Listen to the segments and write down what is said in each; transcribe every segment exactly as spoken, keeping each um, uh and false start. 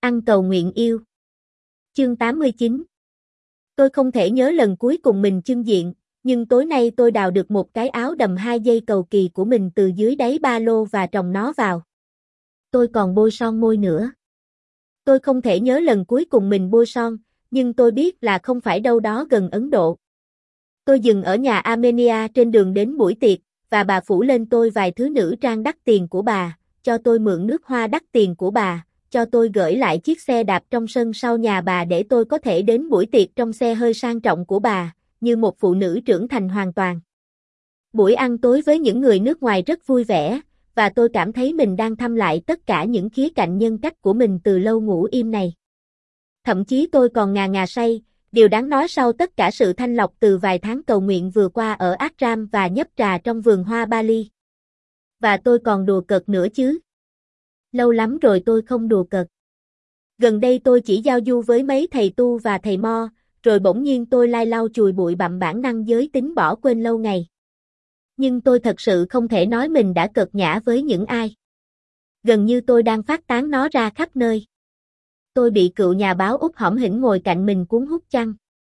Ăn cầu nguyện yêu. Chương tám mươi chín. Tôi không thể nhớ lần cuối cùng mình chưng diện, nhưng tối nay tôi đào được một cái áo đầm hai dây cầu kỳ của mình từ dưới đáy ba lô và trồng nó vào. Tôi còn bôi son môi nữa. Tôi không thể nhớ lần cuối cùng mình bôi son, nhưng tôi biết là không phải đâu đó gần Ấn Độ. Tôi dừng ở nhà Armenia trên đường đến buổi tiệc, và bà phủ lên tôi vài thứ nữ trang đắt tiền của bà, cho tôi mượn nước hoa đắt tiền của bà, cho tôi gửi lại chiếc xe đạp trong sân sau nhà bà để tôi có thể đến buổi tiệc trong xe hơi sang trọng của bà, như một phụ nữ trưởng thành hoàn toàn. Buổi ăn tối với những người nước ngoài rất vui vẻ, và tôi cảm thấy mình đang thăm lại tất cả những khía cạnh nhân cách của mình từ lâu ngủ im này. Thậm chí tôi còn ngà ngà say, điều đáng nói sau tất cả sự thanh lọc từ vài tháng cầu nguyện vừa qua ở Ashram và nhấp trà trong vườn hoa Bali. Và tôi còn đùa cợt nữa chứ. Lâu lắm rồi tôi không đùa cợt. Gần đây tôi chỉ giao du với mấy thầy tu và thầy mo, rồi bỗng nhiên tôi lai lau chùi bụi bặm bản năng giới tính bỏ quên lâu ngày. Nhưng tôi thật sự không thể nói mình đã cợt nhã với những ai. Gần như tôi đang phát tán nó ra khắp nơi. Tôi bị cựu nhà báo Úc hõm hỉnh ngồi cạnh mình cuốn hút chăng.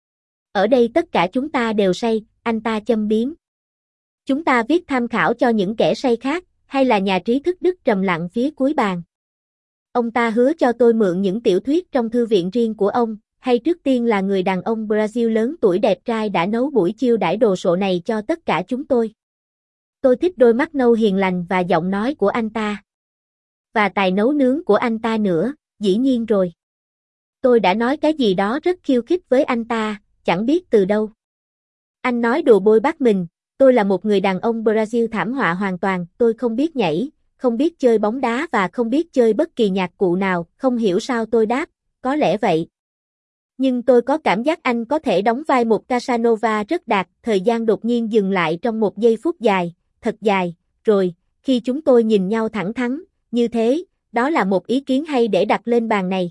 Ở đây tất cả chúng ta đều say, anh ta châm biếm. Chúng ta viết tham khảo cho những kẻ say khác, hay là nhà trí thức Đức trầm lặng phía cuối bàn. Ông ta hứa cho tôi mượn những tiểu thuyết trong thư viện riêng của ông, hay trước tiên là người đàn ông Brazil lớn tuổi đẹp trai đã nấu buổi chiêu đãi đồ sộ này cho tất cả chúng tôi. Tôi thích đôi mắt nâu hiền lành và giọng nói của anh ta. Và tài nấu nướng của anh ta nữa, dĩ nhiên rồi. Tôi đã nói cái gì đó rất khiêu khích với anh ta, chẳng biết từ đâu. Anh nói đùa bôi bắt mình, tôi là một người đàn ông Brazil thảm họa hoàn toàn, tôi không biết nhảy, không biết chơi bóng đá và không biết chơi bất kỳ nhạc cụ nào, không hiểu sao tôi đáp, có lẽ vậy. Nhưng tôi có cảm giác anh có thể đóng vai một Casanova rất đạt, thời gian đột nhiên dừng lại trong một giây phút dài, thật dài, rồi, khi chúng tôi nhìn nhau thẳng thắn, như thế, đó là một ý kiến hay để đặt lên bàn này.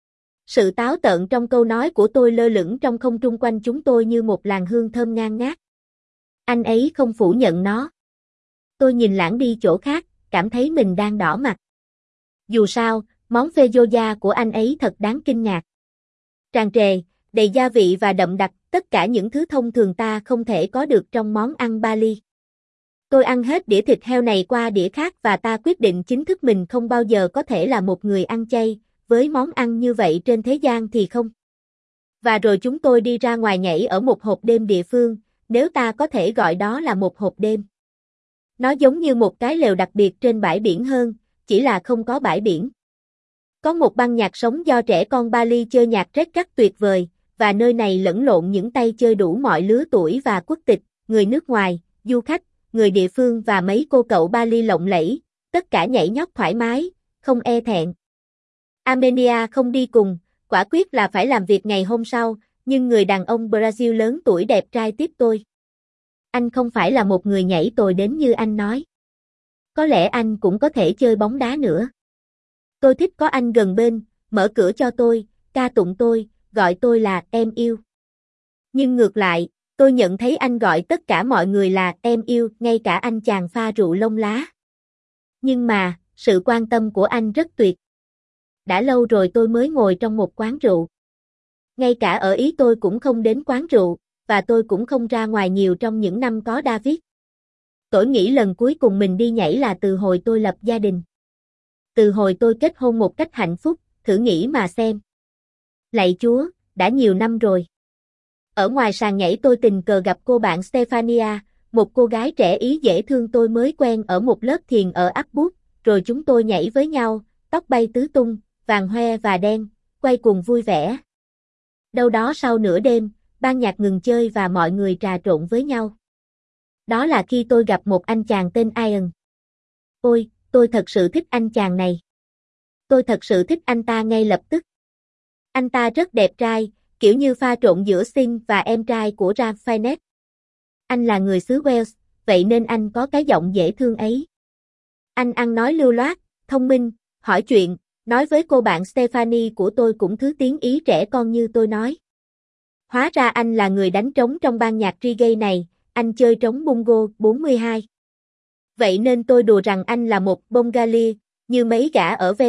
Sự táo tợn trong câu nói của tôi lơ lửng trong không trung quanh chúng tôi như một làn hương thơm ngang ngát. Anh ấy không phủ nhận nó. Tôi nhìn lãng đi chỗ khác, cảm thấy mình đang đỏ mặt. Dù sao, món feijoa của anh ấy thật đáng kinh ngạc. Tràn trề, đầy gia vị và đậm đặc, tất cả những thứ thông thường ta không thể có được trong món ăn Bali. Tôi ăn hết đĩa thịt heo này qua đĩa khác và ta quyết định chính thức mình không bao giờ có thể là một người ăn chay, với món ăn như vậy trên thế gian thì không. Và rồi chúng tôi đi ra ngoài nhảy ở một hộp đêm địa phương, nếu ta có thể gọi đó là một hộp đêm. Nó giống như một cái lều đặc biệt trên bãi biển hơn, chỉ là không có bãi biển. Có một ban nhạc sống do trẻ con Bali chơi nhạc rét rất tuyệt vời, và nơi này lẫn lộn những tay chơi đủ mọi lứa tuổi và quốc tịch, người nước ngoài, du khách, người địa phương và mấy cô cậu Bali lộng lẫy, tất cả nhảy nhót thoải mái, không e thẹn. Armenia không đi cùng, quả quyết là phải làm việc ngày hôm sau, nhưng người đàn ông Brazil lớn tuổi đẹp trai tiếp tôi. Anh không phải là một người nhảy tồi đến như anh nói. Có lẽ anh cũng có thể chơi bóng đá nữa. Tôi thích có anh gần bên, mở cửa cho tôi, ca tụng tôi, gọi tôi là em yêu. Nhưng ngược lại, tôi nhận thấy anh gọi tất cả mọi người là em yêu, ngay cả anh chàng pha rượu lông lá. Nhưng mà, sự quan tâm của anh rất tuyệt. Đã lâu rồi tôi mới ngồi trong một quán rượu. Ngay cả ở Ý tôi cũng không đến quán rượu, và tôi cũng không ra ngoài nhiều trong những năm có David. Tôi nghĩ lần cuối cùng mình đi nhảy là từ hồi tôi lập gia đình. Từ hồi tôi kết hôn một cách hạnh phúc, thử nghĩ mà xem. Lạy Chúa, đã nhiều năm rồi. Ở ngoài sàn nhảy tôi tình cờ gặp cô bạn Stefania, một cô gái trẻ Ý dễ thương tôi mới quen ở một lớp thiền ở Abbot, rồi chúng tôi nhảy với nhau, tóc bay tứ tung, vàng hoe và đen, quay cuồng vui vẻ. Đâu đó sau nửa đêm, ban nhạc ngừng chơi và mọi người trà trộn với nhau. Đó là khi tôi gặp một anh chàng tên Ian. Ôi, tôi thật sự thích anh chàng này. Tôi thật sự thích anh ta ngay lập tức. Anh ta rất đẹp trai, kiểu như pha trộn giữa Sting và em trai của Ralph Fiennes. Anh là người xứ Wales, vậy nên anh có cái giọng dễ thương ấy. Anh ăn nói lưu loát, thông minh, hỏi chuyện, nói với cô bạn Stephanie của tôi cũng thứ tiếng Ý trẻ con như tôi nói. Hóa ra anh là người đánh trống trong ban nhạc reggae này, anh chơi trống bongo bốn mươi hai. Vậy nên tôi đùa rằng anh là một Bengali, như mấy gã ở Venice,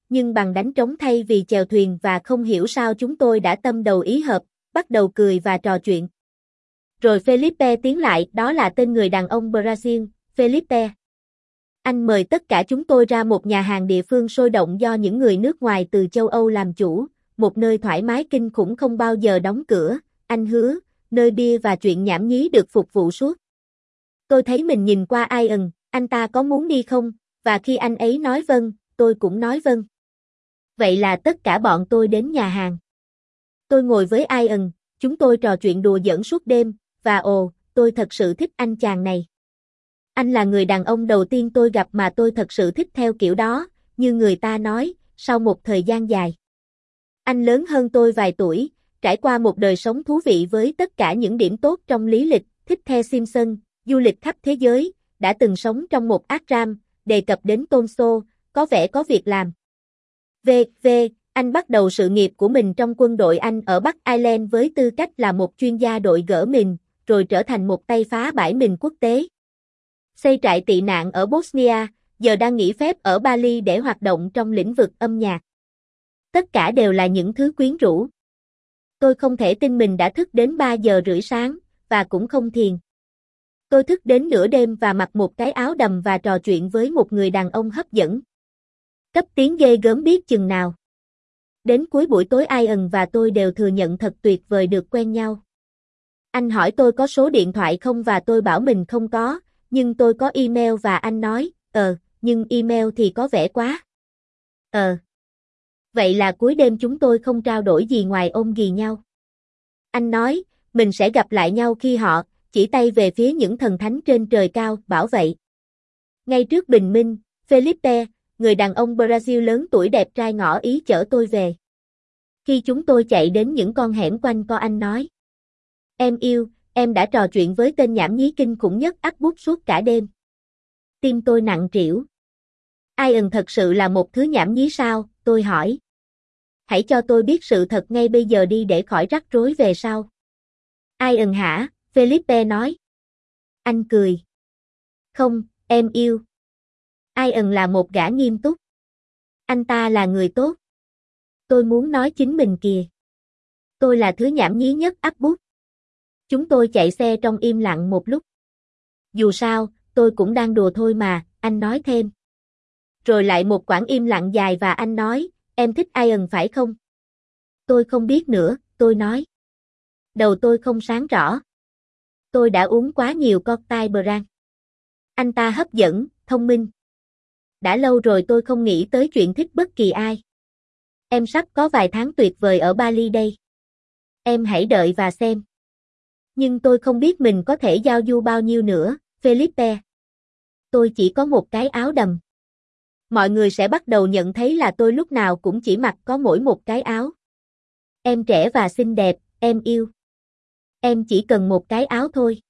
nhưng bằng đánh trống thay vì chèo thuyền và không hiểu sao chúng tôi đã tâm đầu ý hợp, bắt đầu cười và trò chuyện. Rồi Felipe tiến lại, đó là tên người đàn ông Brazil, Felipe. Anh mời tất cả chúng tôi ra một nhà hàng địa phương sôi động do những người nước ngoài từ châu Âu làm chủ, một nơi thoải mái kinh khủng không bao giờ đóng cửa, anh hứa, nơi bia và chuyện nhảm nhí được phục vụ suốt. Tôi thấy mình nhìn qua Ian, anh ta có muốn đi không, và khi anh ấy nói vâng, tôi cũng nói vâng. Vậy là tất cả bọn tôi đến nhà hàng. Tôi ngồi với Ian, chúng tôi trò chuyện đùa giỡn suốt đêm, và ồ, tôi thật sự thích anh chàng này. Anh là người đàn ông đầu tiên tôi gặp mà tôi thật sự thích theo kiểu đó, như người ta nói, sau một thời gian dài. Anh lớn hơn tôi vài tuổi, trải qua một đời sống thú vị với tất cả những điểm tốt trong lý lịch, thích theo Simpson, du lịch khắp thế giới, đã từng sống trong một ashram, đề cập đến tôn xô, có vẻ có việc làm. vê vê, anh bắt đầu sự nghiệp của mình trong quân đội Anh ở Bắc Ireland với tư cách là một chuyên gia đội gỡ mìn, rồi trở thành một tay phá bãi mìn quốc tế. Xây trại tị nạn ở Bosnia, giờ đang nghỉ phép ở Bali để hoạt động trong lĩnh vực âm nhạc. Tất cả đều là những thứ quyến rũ. Tôi không thể tin mình đã thức đến ba giờ rưỡi sáng, và cũng không thiền. Tôi thức đến nửa đêm và mặc một cái áo đầm và trò chuyện với một người đàn ông hấp dẫn. Cấp tiến ghê gớm biết chừng nào. Đến cuối buổi tối Ian và tôi đều thừa nhận thật tuyệt vời được quen nhau. Anh hỏi tôi có số điện thoại không và tôi bảo mình không có, nhưng tôi có email và anh nói, ờ, nhưng email thì có vẻ quá. Ờ. Vậy là cuối đêm chúng tôi không trao đổi gì ngoài ôm ghì nhau. Anh nói, mình sẽ gặp lại nhau khi họ, chỉ tay về phía những thần thánh trên trời cao, bảo vậy. Ngay trước bình minh, Felipe, người đàn ông Brazil lớn tuổi đẹp trai ngỏ ý chở tôi về. Khi chúng tôi chạy đến những con hẻm quanh co anh nói. Em yêu, em đã trò chuyện với tên nhảm nhí kinh khủng nhất ắt bút suốt cả đêm. Tim tôi nặng trĩu. Ian thật sự là một thứ nhảm nhí sao, tôi hỏi. Hãy cho tôi biết sự thật ngay bây giờ đi để khỏi rắc rối về sau. Ian hả, Felipe nói. Anh cười. Không, em yêu. Ian là một gã nghiêm túc. Anh ta là người tốt. Tôi muốn nói chính mình kìa. Tôi là thứ nhảm nhí nhất ắp bút. Chúng tôi chạy xe trong im lặng một lúc. Dù sao, tôi cũng đang đùa thôi mà, anh nói thêm. Rồi lại một quãng im lặng dài và anh nói, em thích Ian phải không? Tôi không biết nữa, tôi nói. Đầu tôi không sáng rõ. Tôi đã uống quá nhiều cocktail brand. Anh ta hấp dẫn, thông minh. Đã lâu rồi tôi không nghĩ tới chuyện thích bất kỳ ai. Em sắp có vài tháng tuyệt vời ở Bali đây. Em hãy đợi và xem. Nhưng tôi không biết mình có thể giao du bao nhiêu nữa, Felipe. Tôi chỉ có một cái áo đầm. Mọi người sẽ bắt đầu nhận thấy là tôi lúc nào cũng chỉ mặc có mỗi một cái áo. Em trẻ và xinh đẹp, em yêu. Em chỉ cần một cái áo thôi.